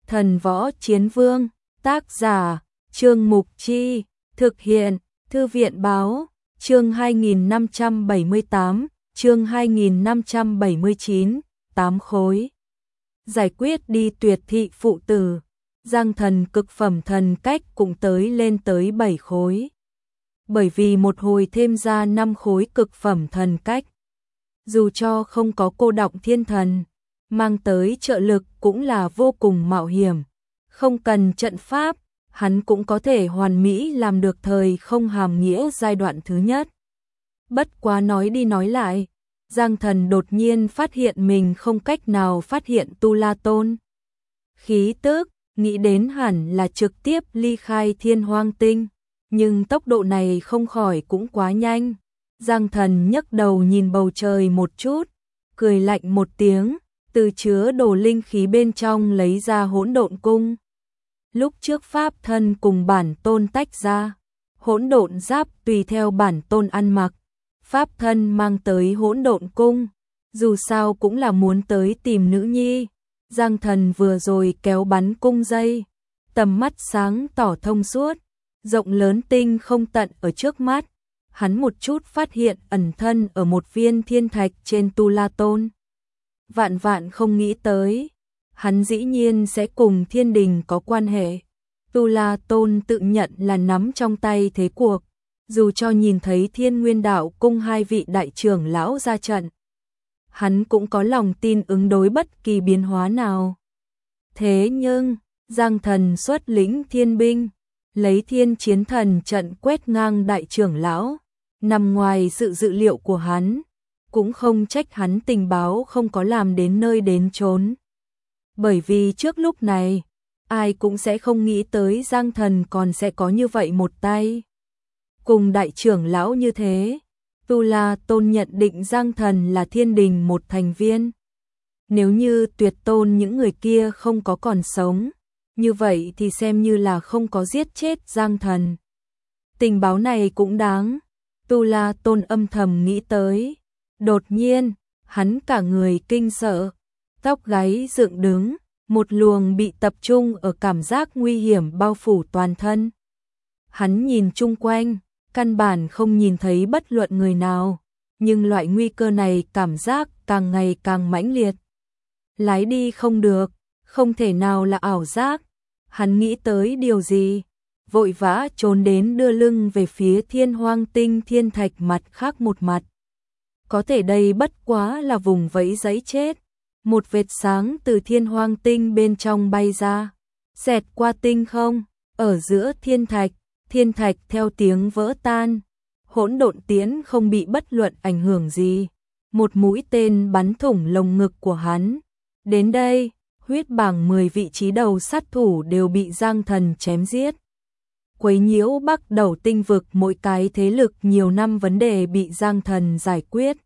Thần Võ Chiến Vương, tác giả, Trương Mục Chi, thực hiện, Thư viện Báo, chương 2578, chương 2579, 8 khối. Giải quyết đi tuyệt thị phụ tử, Giang Thần cực phẩm thần cách cũng lên tới 7 khối. Bởi vì một hồi thêm ra 5 khối cực phẩm thần cách. Dù cho không có cô đọng thiên thần, mang tới trợ lực cũng là vô cùng mạo hiểm. Không cần trận pháp, hắn cũng có thể hoàn mỹ làm được thời không hàm nghĩa giai đoạn thứ nhất. Bất quá nói đi nói lại, Giang Thần đột nhiên phát hiện mình không cách nào phát hiện Tu La Tôn. Khí tức, nghĩ đến hẳn là trực tiếp ly khai Thiên Hoang Tinh, nhưng tốc độ này không khỏi cũng quá nhanh. Giang Thần nhấc đầu nhìn bầu trời một chút, cười lạnh một tiếng, từ chứa đồ linh khí bên trong lấy ra Hỗn Độn Cung. Lúc trước pháp thân cùng bản tôn tách ra, hỗn độn giáp tùy theo bản tôn ăn mặc, pháp thân mang tới Hỗn Độn Cung, dù sao cũng là muốn tới tìm nữ nhi. Giang Thần vừa rồi kéo bắn cung dây, tầm mắt sáng tỏ thông suốt, rộng lớn tinh không tận ở trước mắt. Hắn một chút phát hiện ẩn thân ở một viên thiên thạch trên Tu La Tôn. Vạn vạn không nghĩ tới, hắn dĩ nhiên sẽ cùng thiên đình có quan hệ. Tu La Tôn tự nhận là nắm trong tay thế cuộc, dù cho nhìn thấy Thiên Nguyên Đạo Cung hai vị đại trưởng lão ra trận, hắn cũng có lòng tin ứng đối bất kỳ biến hóa nào. Thế nhưng, Giang Thần xuất lĩnh thiên binh, lấy thiên chiến thần trận quét ngang đại trưởng lão, nằm ngoài sự dự liệu của hắn, cũng không trách hắn tình báo không có làm đến nơi đến chốn. Bởi vì trước lúc này, ai cũng sẽ không nghĩ tới Giang Thần còn sẽ có như vậy một tay. Cùng đại trưởng lão như thế, Tu La Tôn nhận định Giang Thần là thiên đình một thành viên. Nếu như tuyệt tôn những người kia không có còn sống, như vậy thì xem như là không có giết chết Giang Thần. Tình báo này cũng đáng. Tu La Tôn âm thầm nghĩ tới. Đột nhiên, hắn cả người kinh sợ, tóc gáy dựng đứng, một luồng bị tập trung ở cảm giác nguy hiểm bao phủ toàn thân. Hắn nhìn chung quanh, căn bản không nhìn thấy bất luận người nào, nhưng loại nguy cơ này cảm giác càng ngày càng mãnh liệt. Lái đi không được, không thể nào là ảo giác. Hắn nghĩ tới điều gì, vội vã trốn đến đưa lưng về phía Thiên Hoang Tinh thiên thạch mặt khác một mặt. Có thể đây bất quá là vùng vẫy giấy chết. Một vệt sáng từ Thiên Hoang Tinh bên trong bay ra, xẹt qua tinh không, ở giữa thiên thạch theo tiếng vỡ tan. Hỗn độn tiễn không bị bất luận ảnh hưởng gì, một mũi tên bắn thủng lồng ngực của hắn. Đến đây, huyết bảng 10 vị trí đầu sát thủ đều bị Giang Thần chém giết. Quấy nhiễu Bắc Đầu tinh vực mỗi cái thế lực nhiều năm vấn đề bị Giang Thần giải quyết.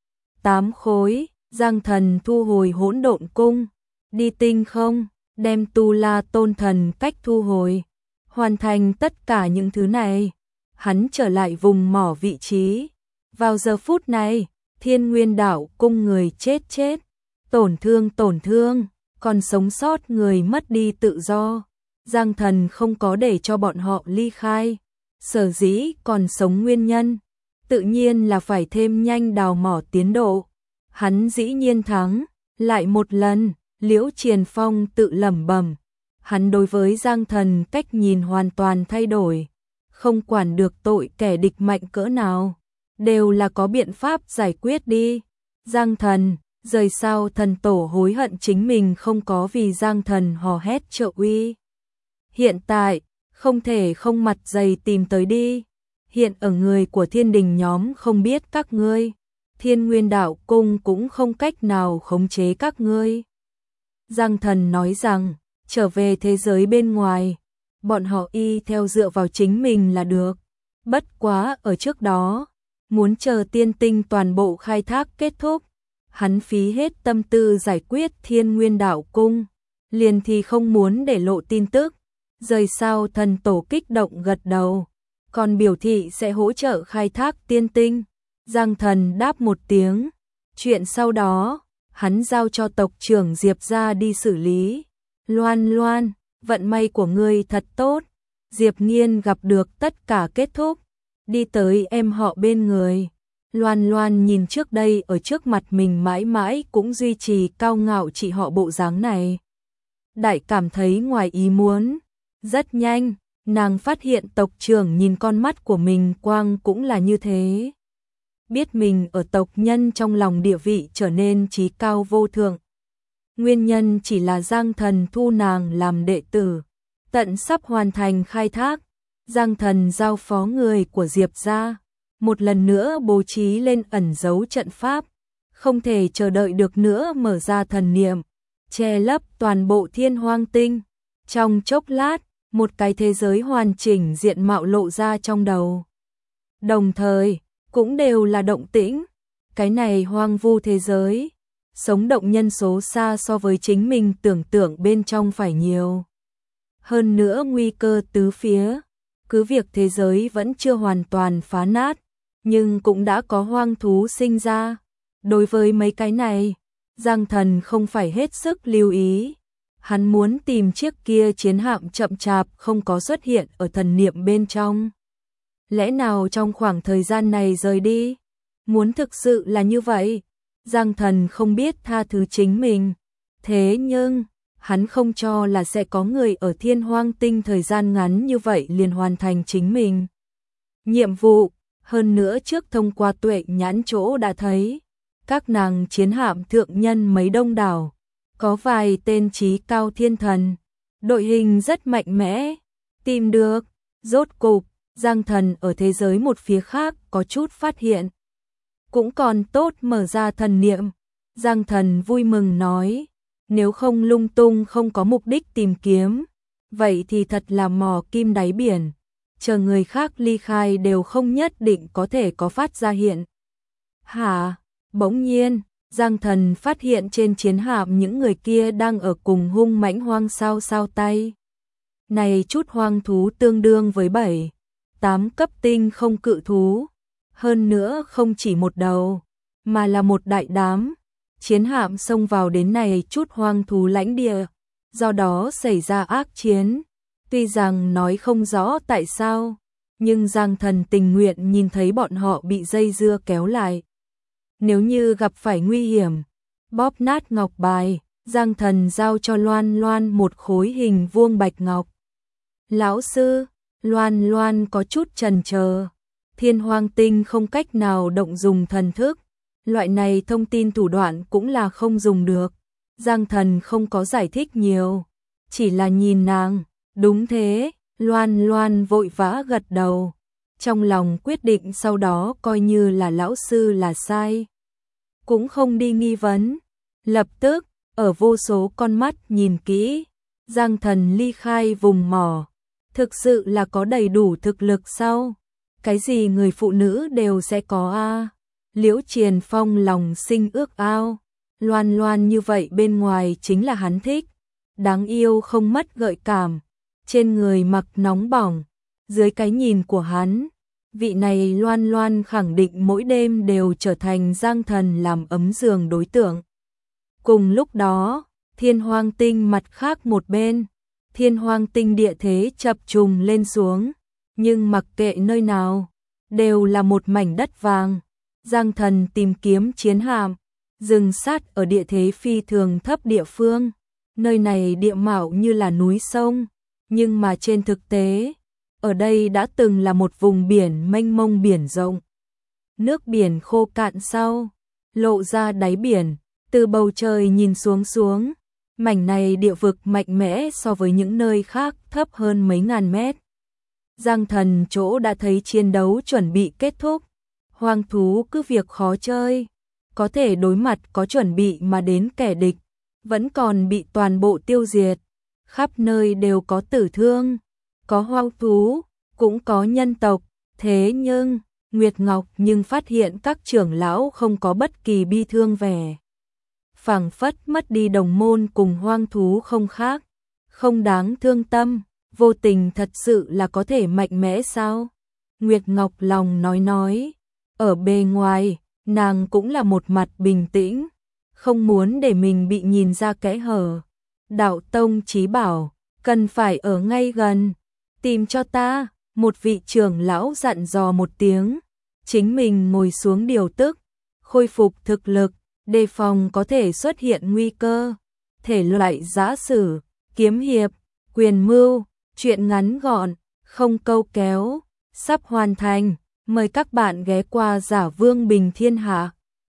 8 khối, Giang Thần thu hồi Hỗn Độn Cung, đi tinh không, đem Tu La Tôn thần cách thu hồi. Hoàn thành tất cả những thứ này, hắn trở lại vùng mỏ vị trí. Vào giờ phút này, Thiên Nguyên Đạo Cung người chết, tổn thương, còn sống sót người mất đi tự do. Giang Thần không có để cho bọn họ ly khai, sở dĩ còn sống nguyên nhân, tự nhiên là phải thêm nhanh đào mỏ tiến độ. Hắn dĩ nhiên thắng, lại một lần, Liễu Triền Phong tự lẩm bẩm. Hắn đối với Giang Thần cách nhìn hoàn toàn thay đổi, không quản được tội kẻ địch mạnh cỡ nào, đều là có biện pháp giải quyết đi. Giang Thần, rời sau thần tổ hối hận chính mình không có vì Giang Thần hò hét trợ uy. Hiện tại, không thể không mặt dày tìm tới đi. Hiện ở người của thiên đình nhóm không biết các ngươi, Thiên Nguyên Đạo Cung cũng không cách nào khống chế các ngươi. Giang Thần nói rằng, trở về thế giới bên ngoài, bọn họ y theo dựa vào chính mình là được. Bất quá ở trước đó, muốn chờ tiên tinh toàn bộ khai thác kết thúc, hắn phí hết tâm tư giải quyết Thiên Nguyên Đạo Cung, liền thì không muốn để lộ tin tức. Rời sau thần tổ kích động gật đầu, còn biểu thị sẽ hỗ trợ khai thác tiên tinh. Giang Thần đáp một tiếng, chuyện sau đó, hắn giao cho tộc trưởng Diệp ra đi xử lý. Loan Loan, vận may của ngươi thật tốt. Diệp Nghiên gặp được tất cả kết thúc, đi tới em họ bên người. Loan Loan nhìn trước đây ở trước mặt mình mãi mãi cũng duy trì cao ngạo chị họ bộ dáng này. Đại cảm thấy ngoài ý muốn. Rất nhanh, nàng phát hiện tộc trưởng nhìn con mắt của mình quang cũng là như thế. Biết mình ở tộc nhân trong lòng địa vị trở nên chí cao vô thượng. Nguyên nhân chỉ là Giang Thần thu nàng làm đệ tử. Tận sắp hoàn thành khai thác, Giang Thần giao phó người của Diệp gia một lần nữa bố trí lên ẩn dấu trận pháp, không thể chờ đợi được nữa mở ra thần niệm, che lấp toàn bộ Thiên Hoang Tinh. Trong chốc lát, một cái thế giới hoàn chỉnh diện mạo lộ ra trong đầu. Đồng thời, cũng đều là động tĩnh. Cái này hoang vu thế giới, sống động nhân số xa so với chính mình tưởng tượng bên trong phải nhiều. Hơn nữa nguy cơ tứ phía, cứ việc thế giới vẫn chưa hoàn toàn phá nát, nhưng cũng đã có hoang thú sinh ra. Đối với mấy cái này, Giang Thần không phải hết sức lưu ý. Hắn muốn tìm chiếc kia chiến hạm chậm chạp không có xuất hiện ở thần niệm bên trong. Lẽ nào trong khoảng thời gian này rời đi? Muốn thực sự là như vậy, Giang Thần không biết tha thứ chính mình. Thế nhưng, hắn không cho là sẽ có người ở Thiên Hoang Tinh thời gian ngắn như vậy liền hoàn thành chính mình nhiệm vụ. Hơn nữa trước thông qua tuệ nhãn chỗ đã thấy, các nàng chiến hạm thượng nhân mấy đông đảo, có vài tên trí cao thiên thần, đội hình rất mạnh mẽ. Tìm được, rốt cục, Giang Thần ở thế giới một phía khác có chút phát hiện. Cũng còn tốt mở ra thần niệm. Giang Thần vui mừng nói, nếu không lung tung không có mục đích tìm kiếm, vậy thì thật là mò kim đáy biển. Chờ người khác ly khai đều không nhất định có thể có phát ra hiện. Hả? Bỗng nhiên, Giang Thần phát hiện trên chiến hạm những người kia đang ở cùng hung mãnh hoang sao tay. Này chút hoang thú tương đương với 7-8 cấp tinh không cự thú. Hơn nữa không chỉ một đầu, mà là một đại đám. Chiến hạm xông vào đến này chút hoang thú lãnh địa, do đó xảy ra ác chiến. Tuy rằng nói không rõ tại sao, nhưng Giang Thần tình nguyện nhìn thấy bọn họ bị dây dưa kéo lại. Nếu như gặp phải nguy hiểm, bóp nát ngọc bài, Giang Thần giao cho Loan Loan một khối hình vuông bạch ngọc. Lão sư, Loan Loan có chút chần chờ. Thiên Hoang Tinh không cách nào động dùng thần thức, loại này thông tin thủ đoạn cũng là không dùng được. Giang Thần không có giải thích nhiều, chỉ là nhìn nàng. Đúng thế, Loan Loan vội vã gật đầu, trong lòng quyết định sau đó coi như là lão sư là sai. Cũng không đi nghi vấn. Lập tức, ở vô số con mắt nhìn kỹ, Giang Thần ly khai vùng mỏ. Thực sự là có đầy đủ thực lực sao? Cái gì người phụ nữ đều sẽ có a. Liễu Triền Phong lòng sinh ước ao. Loan Loan như vậy bên ngoài chính là hắn thích. Đáng yêu không mất gợi cảm. Trên người mặc nóng bỏng. Dưới cái nhìn của hắn, vị này Loan Loan khẳng định mỗi đêm đều trở thành Giang Thần làm ấm giường đối tượng. Cùng lúc đó, Thiên Hoang Tinh mặt khác một bên, Thiên Hoang Tinh địa thế chập trùng lên xuống, nhưng mặc kệ nơi nào, đều là một mảnh đất vàng. Giang Thần tìm kiếm chiến hạm, dừng sát ở địa thế phi thường thấp địa phương. Nơi này địa mạo như là núi sông, nhưng mà trên thực tế, ở đây đã từng là một vùng biển mênh mông biển rộng. Nước biển khô cạn sau, lộ ra đáy biển, từ bầu trời nhìn xuống, mảnh này địa vực mạnh mẽ so với những nơi khác thấp hơn mấy ngàn mét. Giang Thần chỗ đã thấy chiến đấu chuẩn bị kết thúc, hoang thú cứ việc khó chơi, có thể đối mặt có chuẩn bị mà đến kẻ địch, vẫn còn bị toàn bộ tiêu diệt, khắp nơi đều có tử thương, có hoang thú, cũng có nhân tộc, thế nhưng, Nguyệt Ngọc nhưng phát hiện các trưởng lão không có bất kỳ bi thương vẻ. Phảng phất mất đi đồng môn cùng hoang thú không khác, không đáng thương tâm, vô tình thật sự là có thể mạnh mẽ sao? Nguyệt Ngọc lòng nói, ở bề ngoài, nàng cũng là một mặt bình tĩnh, không muốn để mình bị nhìn ra kẽ hở. đạo tông chí bảo, cần phải ở ngay gần, tìm cho ta. Một vị trưởng lão dặn dò một tiếng, chính mình ngồi xuống điều tức, khôi phục thực lực, đề phòng có thể xuất hiện nguy cơ. Thể loại giã sử, kiếm hiệp, quyền mưu, truyện ngắn gọn, không câu kéo, sắp hoàn thành. Mời các bạn ghé qua Giả Vương Bình Thiên Hạ.